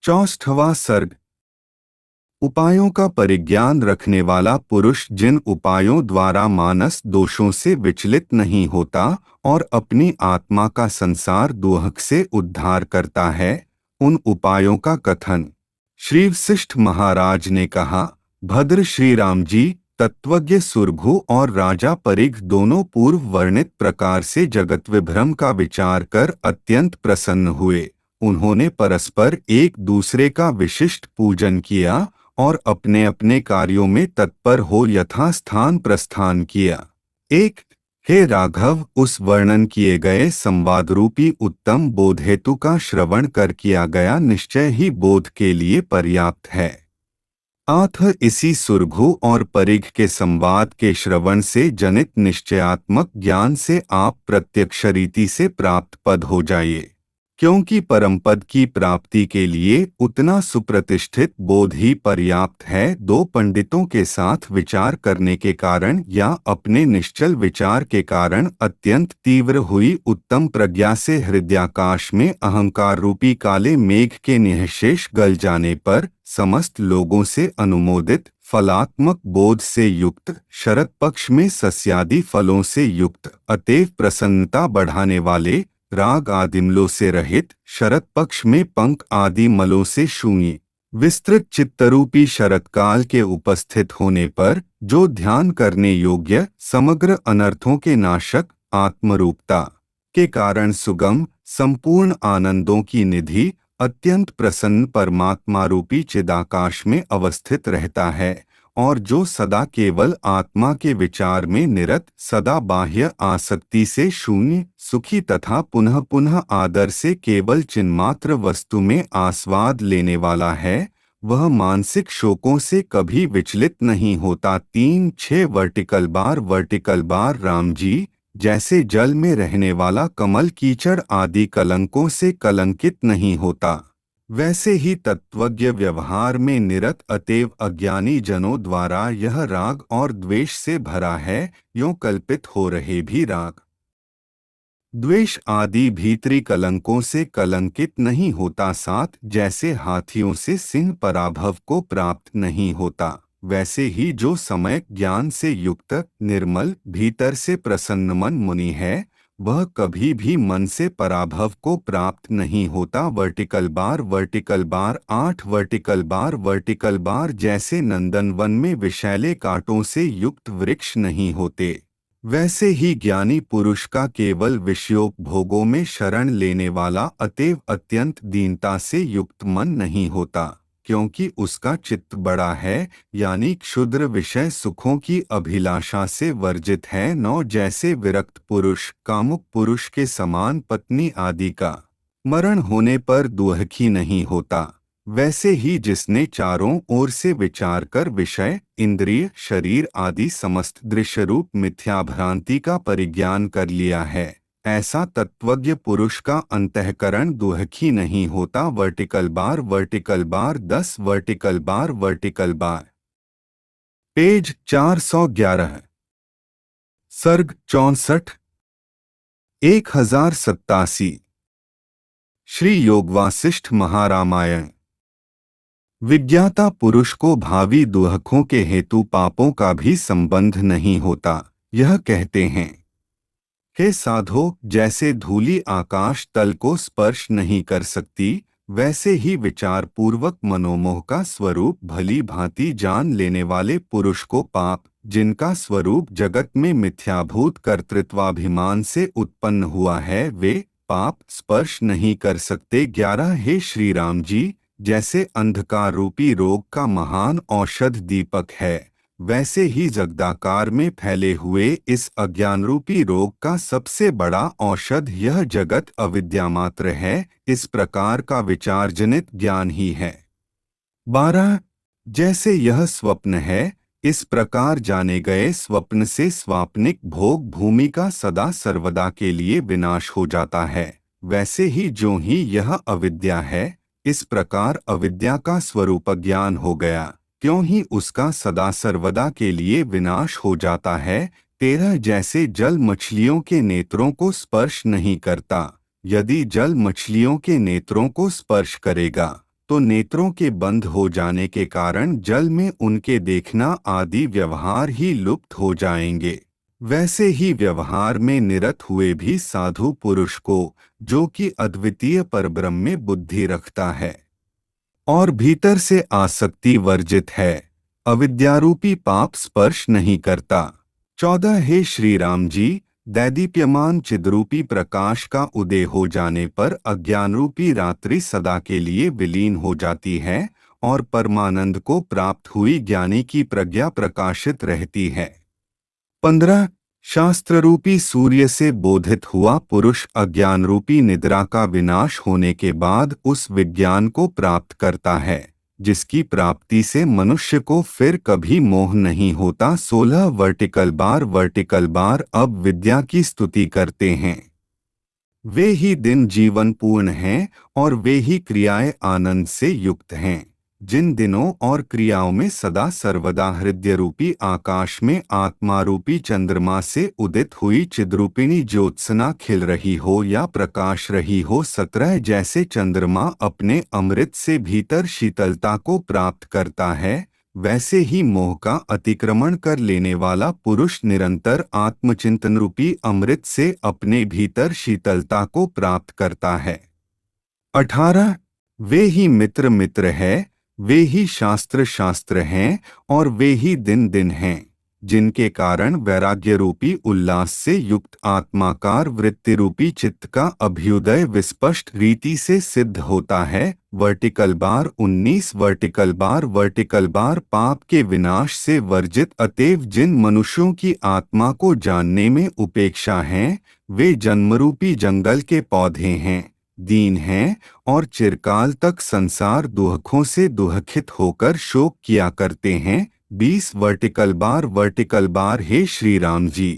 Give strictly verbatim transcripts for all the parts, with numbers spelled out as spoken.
चौसठवां सर्ग। उपायों का परिज्ञान रखने वाला पुरुष जिन उपायों द्वारा मानस दोषों से विचलित नहीं होता और अपनी आत्मा का संसार दुहक से उद्धार करता है, उन उपायों का कथन। श्री वशिष्ठ महाराज ने कहा, भद्र श्री राम जी, तत्वज्ञ सुरभु और राजा परिघ दोनों पूर्व वर्णित प्रकार से जगत विभ्रम का विचार कर अत्यंत प्रसन्न हुए। उन्होंने परस्पर एक दूसरे का विशिष्ट पूजन किया और अपने अपने कार्यों में तत्पर हो यथास्थान प्रस्थान किया। एक, हे राघव, उस वर्णन किए गए संवाद रूपी उत्तम बोध हेतु का श्रवण कर किया गया निश्चय ही बोध के लिए पर्याप्त है। आठ, इसी सुरभु और परिघ के संवाद के श्रवण से जनित निश्चयात्मक ज्ञान से आप प्रत्यक्ष रीति से प्राप्त पद हो जाइए, क्योंकि परम पद की प्राप्ति के लिए उतना सुप्रतिष्ठित बोध ही पर्याप्त है। दो पंडितों के साथ विचार करने के कारण या अपने निश्चल विचार के कारण अत्यंत तीव्र हुई उत्तम प्रज्ञा से हृदयाकाश में अहंकार रूपी काले मेघ के निःशेष गल जाने पर समस्त लोगों से अनुमोदित फलात्मक बोध से युक्त, शरद पक्ष में सस्यादि फलों से युक्त, अतएव प्रसन्नता बढ़ाने वाले, राग आदि मलों से रहित, शरद पक्ष में पंख आदि मलों से शून्य, विस्तृत चित्तरूपी शरदकाल के उपस्थित होने पर जो ध्यान करने योग्य, समग्र अनर्थों के नाशक, आत्मरूपता के कारण सुगम, संपूर्ण आनंदों की निधि, अत्यंत प्रसन्न परमात्मा रूपी चिदाकाश में अवस्थित रहता है और जो सदा केवल आत्मा के विचार में निरत, सदा बाह्य आसक्ति से शून्य, सुखी तथा पुनः पुनः आदर से केवल चिन्मात्र वस्तु में आस्वाद लेने वाला है, वह मानसिक शोकों से कभी विचलित नहीं होता। तीन, छह vertical bar vertical bar Ram ji, जैसे जल में रहने वाला कमल कीचड़ आदि कलंकों से कलंकित नहीं होता, वैसे ही तत्वज्ञ व्यवहार में निरत अतएव अज्ञानी जनों द्वारा यह राग और द्वेष से भरा है, यों कल्पित हो रहे भी राग द्वेष आदि भीतरी कलंकों से कलंकित नहीं होता। सात, जैसे हाथियों से सिंह पराभव को प्राप्त नहीं होता, वैसे ही जो समय ज्ञान से युक्त, निर्मल, भीतर से प्रसन्न मन मुनि है, वह कभी भी मन से पराभव को प्राप्त नहीं होता। वर्टिकल बार वर्टिकल बार आठ, वर्टिकल बार वर्टिकल बार जैसे नंदनवन में विषैले कांटों से युक्त वृक्ष नहीं होते, वैसे ही ज्ञानी पुरुष का केवल विषयोपभोगों में शरण लेने वाला अतएव अत्यंत दीनता से युक्त मन नहीं होता, क्योंकि उसका चित्त बड़ा है, यानी क्षुद्र विषय सुखों की अभिलाषा से वर्जित है। नौ, जैसे विरक्त पुरुष कामुक पुरुष के समान पत्नी आदि का मरण होने पर दुहखी नहीं होता, वैसे ही जिसने चारों ओर से विचार कर विषय, इंद्रिय, शरीर आदि समस्त दृश्य रूप मिथ्या भ्रांति का परिज्ञान कर लिया है, ऐसा तत्वज्ञ पुरुष का अंतःकरण दुहखी नहीं होता। वर्टिकल बार वर्टिकल बार दस, vertical bar vertical bar page चार सौ ग्यारह। सर्ग चौसठ। एक हजार सत्तासी। श्री योगवासिष्ठ महारामायण। विज्ञाता पुरुष को भावी दुहकों के हेतु पापों का भी संबंध नहीं होता, यह कहते हैं। हे साधो, जैसे धूलि आकाश तल को स्पर्श नहीं कर सकती, वैसे ही विचार पूर्वक मनोमोह का स्वरूप भली भांति जान लेने वाले पुरुष को पाप, जिनका स्वरूप जगत में मिथ्याभूत कर्तृत्वाभिमान से उत्पन्न हुआ है, वे पाप स्पर्श नहीं कर सकते। ग्यारह, हे श्री राम जी, जैसे अंधकार रूपी रोग का महान औषध दीपक है, वैसे ही जगदाकार में फैले हुए इस अज्ञान रूपी रोग का सबसे बड़ा औषध यह जगत अविद्या मात्र है, इस प्रकार का विचार जनित ज्ञान ही है। बारह, जैसे यह स्वप्न है, इस प्रकार जाने गए स्वप्न से स्वाप्निक भोग भूमि का सदा सर्वदा के लिए विनाश हो जाता है, वैसे ही जो ही यह अविद्या है, इस प्रकार अविद्या का स्वरूप ज्ञान हो गया, क्यों ही उसका सदा सर्वदा के लिए विनाश हो जाता है। तेरह, जैसे जल मछलियों के नेत्रों को स्पर्श नहीं करता, यदि जल मछलियों के नेत्रों को स्पर्श करेगा तो नेत्रों के बंद हो जाने के कारण जल में उनके देखना आदि व्यवहार ही लुप्त हो जाएंगे। वैसे ही व्यवहार में निरत हुए भी साधु पुरुष को, जो कि अद्वितीय परब्रह्म में बुद्धि रखता है और भीतर से आसक्ति वर्जित है, अविद्यारूपी पाप स्पर्श नहीं करता। चौदह हे श्री राम जी, दैदीप्यमान चिद्रूपी प्रकाश का उदय हो जाने पर अज्ञानरूपी रात्रि सदा के लिए विलीन हो जाती है और परमानंद को प्राप्त हुई ज्ञानी की प्रज्ञा प्रकाशित रहती है। पंद्रह शास्त्र रूपी सूर्य से बोधित हुआ पुरुष अज्ञान रूपी निद्रा का विनाश होने के बाद उस विज्ञान को प्राप्त करता है, जिसकी प्राप्ति से मनुष्य को फिर कभी मोह नहीं होता। सोलह वर्टिकल बार वर्टिकल बार अब विद्या की स्तुति करते हैं। वे ही दिन जीवन पूर्ण हैं और वे ही क्रियाएं आनंद से युक्त हैं, जिन दिनों और क्रियाओं में सदा सर्वदा हृदय रूपी आकाश में आत्मा रूपी चंद्रमा से उदित हुई चिद्रूपिणी ज्योत्सना खिल रही हो या प्रकाश रही हो। सत्रह जैसे चंद्रमा अपने अमृत से भीतर शीतलता को प्राप्त करता है, वैसे ही मोह का अतिक्रमण कर लेने वाला पुरुष निरंतर आत्मचिंतन रूपी अमृत से अपने भीतर शीतलता को प्राप्त करता है। अठारह वे ही मित्र मित्र है, वे ही शास्त्र शास्त्र हैं और वे ही दिन दिन हैं, जिनके कारण वैराग्य रूपी उल्लास से युक्त आत्माकार वृत्ति रूपी चित्त का अभ्युदय विस्पष्ट रीति से सिद्ध होता है। वर्टिकल बार उन्नीस वर्टिकल बार वर्टिकल बार पाप के विनाश से वर्जित, अतएव जिन मनुष्यों की आत्मा को जानने में उपेक्षा है, वे जन्मरूपी जंगल के पौधे हैं, दीन हैं और चिरकाल तक संसार दुखों से दुखित होकर शोक किया करते हैं। बीस वर्टिकल बार वर्टिकल बार हे श्री राम जी,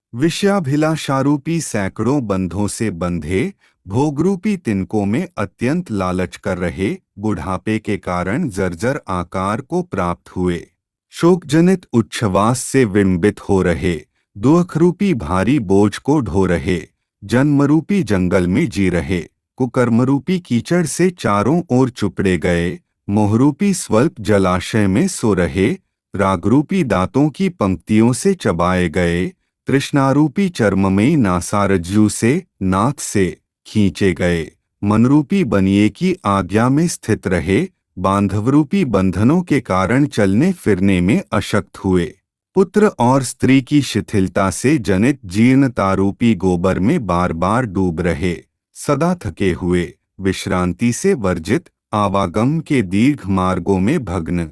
विषयाभिलाषारूपी सैकड़ों बंधों से बंधे, भोगरूपी तिनकों में अत्यंत लालच कर रहे, बुढ़ापे के कारण जर्जर आकार को प्राप्त हुए, शोकजनित उच्छ्वास से विंबित हो रहे, दुखरूपी भारी बोझ को ढो रहे, जन्मरूपी जंगल में जी रहे, कुकर्मरूपी कीचड़ से चारों ओर चुपड़े गए, मोहरूपी स्वल्प जलाशय में सो रहे, रागरूपी दांतों की पंक्तियों से चबाए गए, तृष्णारूपी चर्ममयी नासारज्जू से नाक से खींचे गए, मनरूपी बनिए की आज्ञा में स्थित रहे, बांधवरूपी बंधनों के कारण चलने फिरने में अशक्त हुए, पुत्र और स्त्री की शिथिलता से जनित जीर्णतारूपी गोबर में बार बार डूब रहे, सदा थके हुए, विश्रांति से वर्जित, आवागम के दीर्घ मार्गों में भग्न,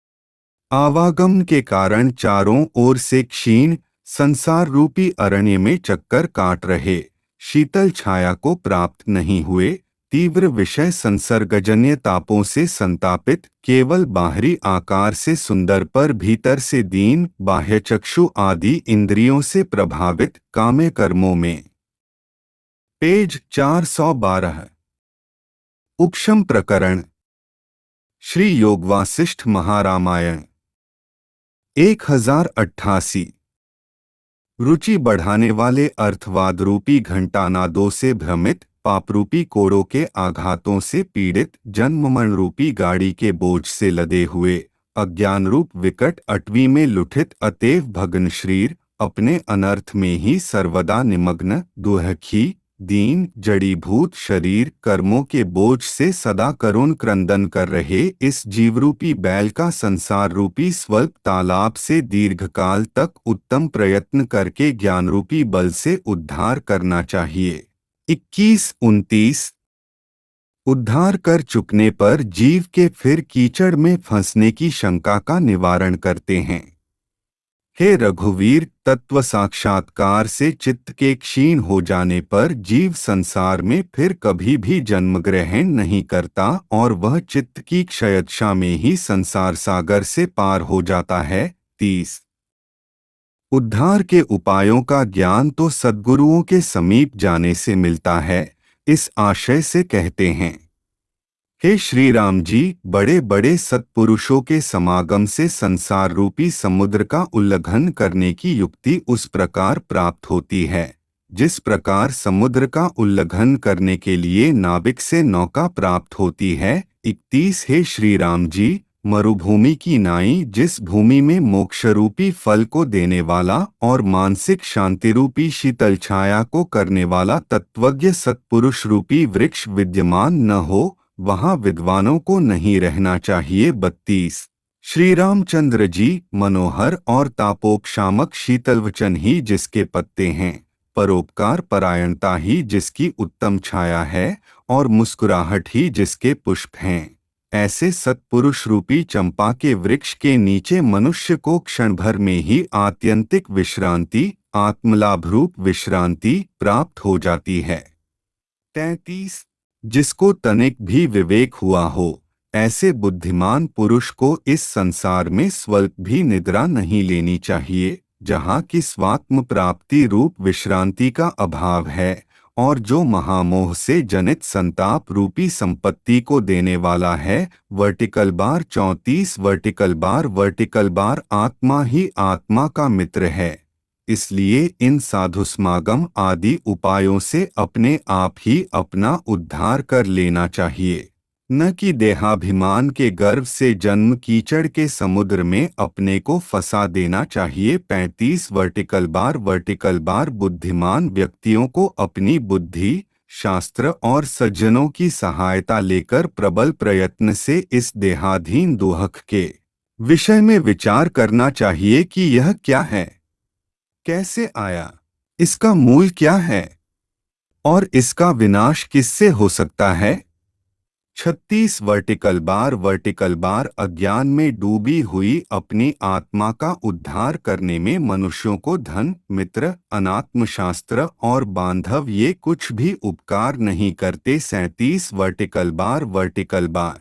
आवागम के कारण चारों ओर से क्षीण संसार रूपी अरण्य में चक्कर काट रहे, शीतल छाया को प्राप्त नहीं हुए, तीव्र विषय संसर्गजन्य तापों से संतापित, केवल बाहरी आकार से सुंदर पर भीतर से दीन, बाह्य चक्षु आदि इंद्रियों से प्रभावित, काम्य कर्मों में। पेज चार सौ बारह उपशम प्रकरण श्री योगवासिष्ठ महारामायण एक हजार अट्ठासी रुचि बढ़ाने वाले अर्थवाद रूपी घंटानादों से भ्रमित, पापरूपी कोड़ों के आघातों से पीड़ित, जन्ममरण रूपी गाड़ी के बोझ से लदे हुए, अज्ञान रूप विकट अटवी में लुठित, अतएव भग्न शरीर, अपने अनर्थ में ही सर्वदा निमग्न, दुहखी दीन जड़ीभूत शरीर, कर्मों के बोझ से सदा करुण क्रंदन कर रहे इस जीवरूपी बैल का संसार रूपी स्वल्प तालाब से दीर्घकाल तक उत्तम प्रयत्न करके ज्ञान रूपी बल से उद्धार करना चाहिए। इक्कीस उनतीस उद्धार कर चुकने पर जीव के फिर कीचड़ में फंसने की शंका का निवारण करते हैं। हे रघुवीर, तत्व साक्षात्कार से चित्त के क्षीण हो जाने पर जीव संसार में फिर कभी भी जन्म ग्रहण नहीं करता और वह चित्त की क्षयदशा में ही संसार सागर से पार हो जाता है। तीस उद्धार के उपायों का ज्ञान तो सद्गुरुओं के समीप जाने से मिलता है। इस आशय से कहते हैं, हे श्री राम जी, बड़े बड़े सत्पुरुषों के समागम से संसार रूपी समुद्र का उल्लंघन करने की युक्ति उस प्रकार प्राप्त होती है, जिस प्रकार समुद्र का उल्लंघन करने के लिए नाविक से नौका प्राप्त होती है। इकतीस हे श्री राम जी, मरुभूमि की नाई जिस भूमि में मोक्षरूपी फल को देने वाला और मानसिक शांति रूपी शीतल छाया को करने वाला तत्वज्ञ सत्पुरुष रूपी वृक्ष विद्यमान न हो, वहाँ विद्वानों को नहीं रहना चाहिए। बत्तीस श्री रामचंद्र जी, मनोहर और तापोक्षामक शीतलवचन ही जिसके पत्ते हैं, परोपकार परायणता ही जिसकी उत्तम छाया है, और मुस्कुराहट ही जिसके पुष्प हैं, ऐसे सत्पुरुष रूपी चंपा के वृक्ष के नीचे मनुष्य को क्षण भर में ही आत्यंतिक विश्रांति, आत्मलाभ रूप विश्रांति प्राप्त हो जाती है। तैंतीस जिसको तनिक भी विवेक हुआ हो, ऐसे बुद्धिमान पुरुष को इस संसार में स्वल्प भी निद्रा नहीं लेनी चाहिए, जहाँ की स्वात्म प्राप्ति रूप विश्रांति का अभाव है, और जो महामोह से जनित संताप रूपी संपत्ति को देने वाला है। वर्टिकल बार चौंतीस वर्टिकल बार वर्टिकल बार आत्मा ही आत्मा का मित्र है, इसलिए इन साधु समागम आदि उपायों से अपने आप ही अपना उद्धार कर लेना चाहिए, न कि देहाभिमान के गर्व से जन्म कीचड़ के समुद्र में अपने को फंसा देना चाहिए। पैंतीस वर्टिकल बार वर्टिकल बार बुद्धिमान व्यक्तियों को अपनी बुद्धि, शास्त्र और सज्जनों की सहायता लेकर प्रबल प्रयत्न से इस देहाधीन दुहक के विषय में विचार करना चाहिए कि यह क्या है, कैसे आया, इसका मूल क्या है और इसका विनाश किससे हो सकता है। छत्तीस वर्टिकल बार वर्टिकल बार अज्ञान में डूबी हुई अपनी आत्मा का उद्धार करने में मनुष्यों को धन, मित्र, अनात्म शास्त्र और बांधव ये कुछ भी उपकार नहीं करते। सैंतीस वर्टिकल बार वर्टिकल बार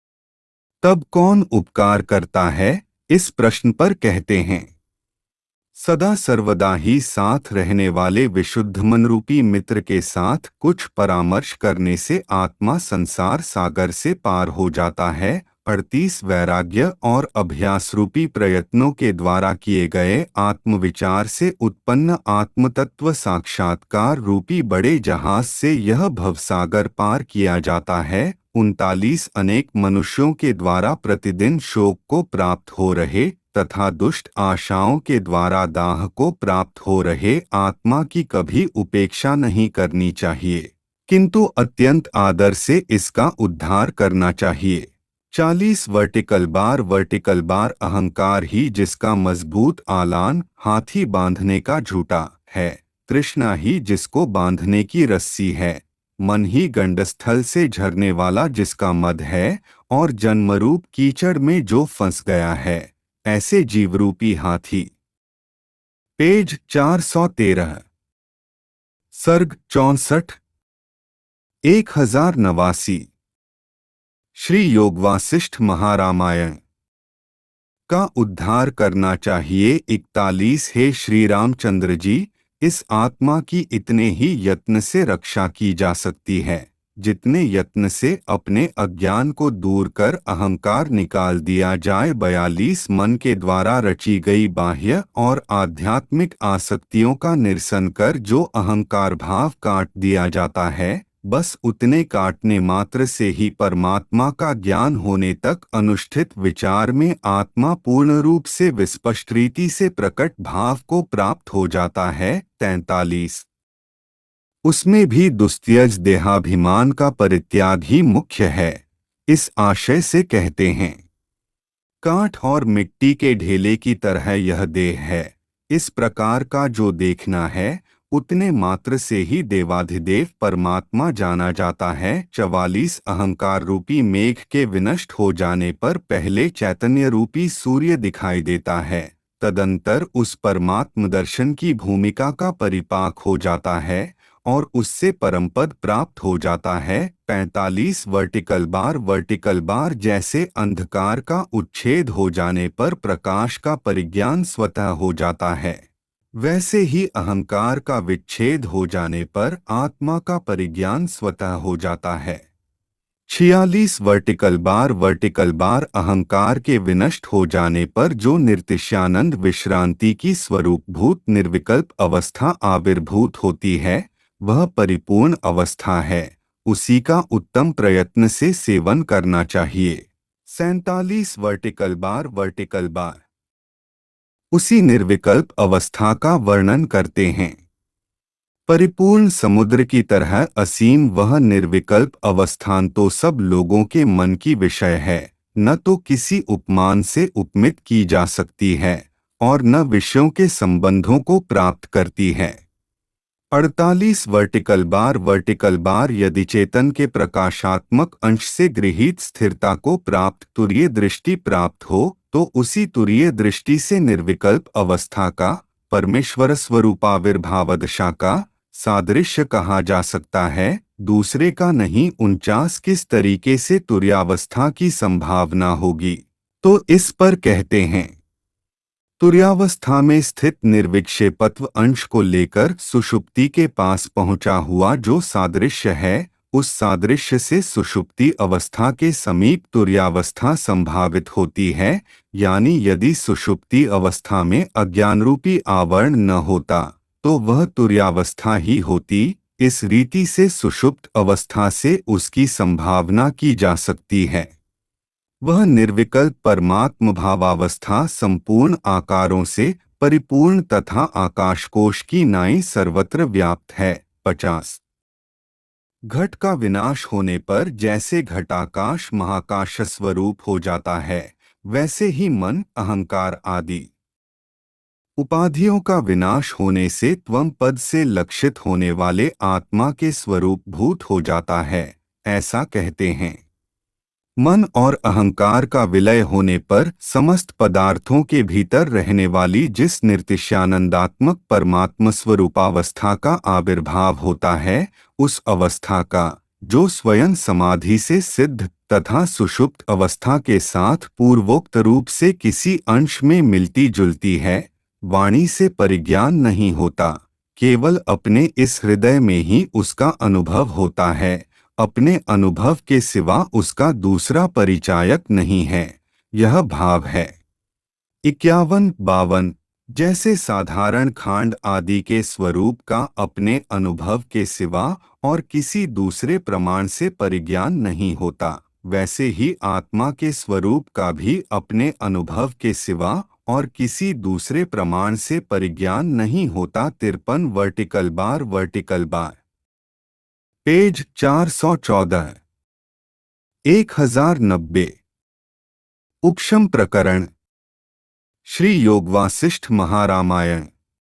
तब कौन उपकार करता है, इस प्रश्न पर कहते हैं सदा सर्वदा ही साथ रहने वाले विशुद्ध मनरूपी मित्र के साथ कुछ परामर्श करने से आत्मा संसार सागर से पार हो जाता है। अड़तीस वैराग्य और अभ्यास रूपी प्रयत्नों के द्वारा किए गए आत्मविचार से उत्पन्न आत्मतत्व साक्षात्कार रूपी बड़े जहाज से यह भवसागर पार किया जाता है। उनतालीस अनेक मनुष्यों के द्वारा प्रतिदिन शोक को प्राप्त हो रहे तथा दुष्ट आशाओं के द्वारा दाह को प्राप्त हो रहे आत्मा की कभी उपेक्षा नहीं करनी चाहिए, किंतु अत्यंत आदर से इसका उद्धार करना चाहिए। चालीस वर्टिकल बार वर्टिकल बार अहंकार ही जिसका मजबूत आलान हाथी बांधने का झूठा है, तृष्णा ही जिसको बांधने की रस्सी है, मन ही गंडस्थल से झरने वाला जिसका मद है, और जन्मरूप कीचड़ में जो फंस गया है, ऐसे जीवरूपी हाथी। पेज चार सौ तेरह सर्ग चौसठ एक हजार नवासी श्री योगवासिष्ठ महारामायण का उद्धार करना चाहिए। इकतालीस हे श्री रामचंद्र जी, इस आत्मा की इतने ही यत्न से रक्षा की जा सकती है जितने यत्न से अपने अज्ञान को दूर कर अहंकार निकाल दिया जाए। बयालीस मन के द्वारा रची गई बाह्य और आध्यात्मिक आसक्तियों का निरसन कर जो अहंकार भाव काट दिया जाता है, बस उतने काटने मात्र से ही परमात्मा का ज्ञान होने तक अनुष्ठित विचार में आत्मा पूर्ण रूप से विस्पष्ट रीति से प्रकट भाव को प्राप्त हो जाता है। तैंतालीस उसमें भी दुस्त्यज देहाभिमान का परित्याग ही मुख्य है। इस आशय से कहते हैं काठ और मिट्टी के ढेले की तरह यह देह है। इस प्रकार का जो देखना है उतने मात्र से ही देवाधिदेव परमात्मा जाना जाता है। चवालीस अहंकार रूपी मेघ के विनष्ट हो जाने पर पहले चैतन्य रूपी सूर्य दिखाई देता है, तदंतर उस परमात्म दर्शन की भूमिका का परिपाक हो जाता है और उससे परमपद प्राप्त हो जाता है। पैंतालीस वर्टिकल बार वर्टिकल बार जैसे अंधकार का उच्छेद हो जाने पर प्रकाश का परिज्ञान स्वतः हो जाता है, वैसे ही अहंकार का विच्छेद हो जाने पर आत्मा का परिज्ञान स्वतः हो जाता है। छियालीस वर्टिकल बार वर्टिकल बार अहंकार के विनष्ट हो जाने पर जो निर्तिशयानंद विश्रांति की स्वरूपभूत निर्विकल्प अवस्था आविर्भूत होती है वह परिपूर्ण अवस्था है। उसी का उत्तम प्रयत्न से सेवन करना चाहिए। सैंतालीस वर्टिकल बार वर्टिकल बार उसी निर्विकल्प अवस्था का वर्णन करते हैं। परिपूर्ण समुद्र की तरह असीम वह निर्विकल्प अवस्थान तो सब लोगों के मन की विषय है, न तो किसी उपमान से उपमित की जा सकती है और न विषयों के संबंधों को प्राप्त करती है। अड़तालीस वर्टिकल बार वर्टिकल बार यदि चेतन के प्रकाशात्मक अंश से गृहीत स्थिरता को प्राप्त तुरीय दृष्टि प्राप्त हो तो उसी तुरीय दृष्टि से निर्विकल्प अवस्था का परमेश्वर स्वरूपाविर्भावदशा का सादृश्य कहा जा सकता है, दूसरे का नहीं। उनचास किस तरीके से तुर्यावस्था की संभावना होगी तो इस पर कहते हैं तुर्यावस्था में स्थित निर्विक्षेपत्व अंश को लेकर सुषुप्ति के पास पहुंचा हुआ जो सादृश्य है उस सादृश्य से सुषुप्ति अवस्था के समीप तुर्यावस्था संभावित होती है। यानी यदि सुषुप्ति अवस्था में अज्ञानरूपी आवरण न होता तो वह तुर्यावस्था ही होती। इस रीति से सुषुप्त अवस्था से उसकी संभावना की जा सकती है। वह निर्विकल्प परमात्म भावावस्था संपूर्ण आकारों से परिपूर्ण तथा आकाशकोश की नाई सर्वत्र व्याप्त है। पचास घट का विनाश होने पर जैसे घटाकाश महाकाश स्वरूप हो जाता है वैसे ही मन अहंकार आदि उपाधियों का विनाश होने से त्वम पद से लक्षित होने वाले आत्मा के स्वरूप भूत हो जाता है, ऐसा कहते हैं। मन और अहंकार का विलय होने पर समस्त पदार्थों के भीतर रहने वाली जिस निर्तिशयानंदात्मक परमात्म स्वरूपावस्था का आविर्भाव होता है उस अवस्था का जो स्वयं समाधि से सिद्ध तथा सुषुप्त अवस्था के साथ पूर्वोक्त रूप से किसी अंश में मिलती जुलती है, वाणी से परिज्ञान नहीं होता, केवल अपने इस हृदय में ही उसका अनुभव होता है। अपने अनुभव के सिवा उसका दूसरा परिचायक नहीं है, यह भाव है। इक्यावन बावन जैसे साधारण खांड आदि के स्वरूप का अपने अनुभव के सिवा और किसी दूसरे प्रमाण से परिज्ञान नहीं होता, वैसे ही आत्मा के स्वरूप का भी अपने अनुभव के सिवा और किसी दूसरे प्रमाण से परिज्ञान नहीं होता। तिरपन vertical bar vertical bar page चार सौ चौदह एक हजार नब्बे उपशम प्रकरण श्री योगवासिष्ठ महारामायण।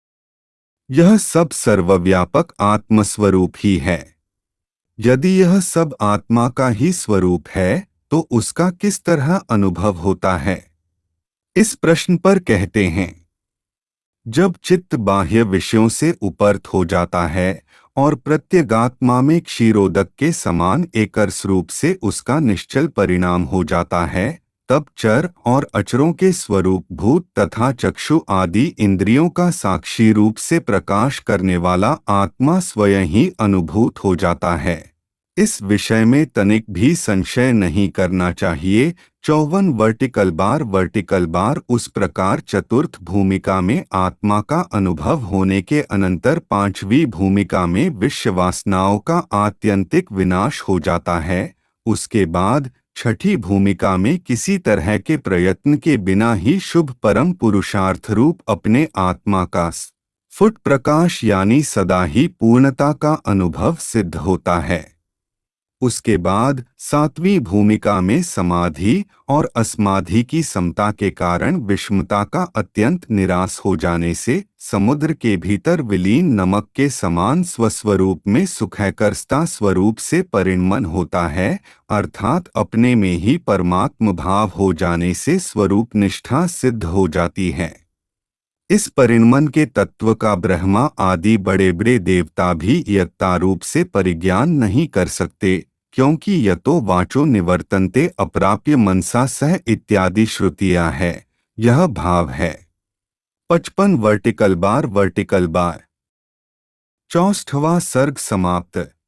यह सब सर्वव्यापक आत्मस्वरूप ही है। यदि यह सब आत्मा का ही स्वरूप है तो उसका किस तरह अनुभव होता है? इस प्रश्न पर कहते हैं, जब चित्त बाह्य विषयों से उपरत हो जाता है और प्रत्यगात्मा में क्षीरोदक के समान एकरस रूप से उसका निश्चल परिणाम हो जाता है, तब चर और अचरों के स्वरूप भूत तथा चक्षु आदि इंद्रियों का साक्षी रूप से प्रकाश करने वाला आत्मा स्वयं ही अनुभूत हो जाता है। इस विषय में तनिक भी संशय नहीं करना चाहिए। चौवन वर्टिकल बार वर्टिकल बार उस प्रकार चतुर्थ भूमिका में आत्मा का अनुभव होने के अनंतर पांचवी भूमिका में विश्व वासनाओं का आत्यंतिक विनाश हो जाता है। उसके बाद छठी भूमिका में किसी तरह के प्रयत्न के बिना ही शुभ परम पुरुषार्थ रूप अपने आत्मा का स्फुट प्रकाश यानी सदा ही पूर्णता का अनुभव सिद्ध होता है। उसके बाद सातवीं भूमिका में समाधि और अस्माधि की समता के कारण विषमता का अत्यंत निराश हो जाने से समुद्र के भीतर विलीन नमक के समान स्वस्वरूप में सुखैकरस्ता स्वरूप से परिणमन होता है, अर्थात अपने में ही परमात्म भाव हो जाने से स्वरूप निष्ठा सिद्ध हो जाती है। इस परिणमन के तत्व का ब्रह्मा आदि बड़े बड़े देवता भी यत्तारूप से परिज्ञान नहीं कर सकते, क्योंकि यतो वाचो निवर्तन्ते अप्राप्य मनसा सह इत्यादि श्रुतियां है, यह भाव है। पचपन वर्टिकल बार वर्टिकल बार चौष्ठवां सर्ग समाप्त।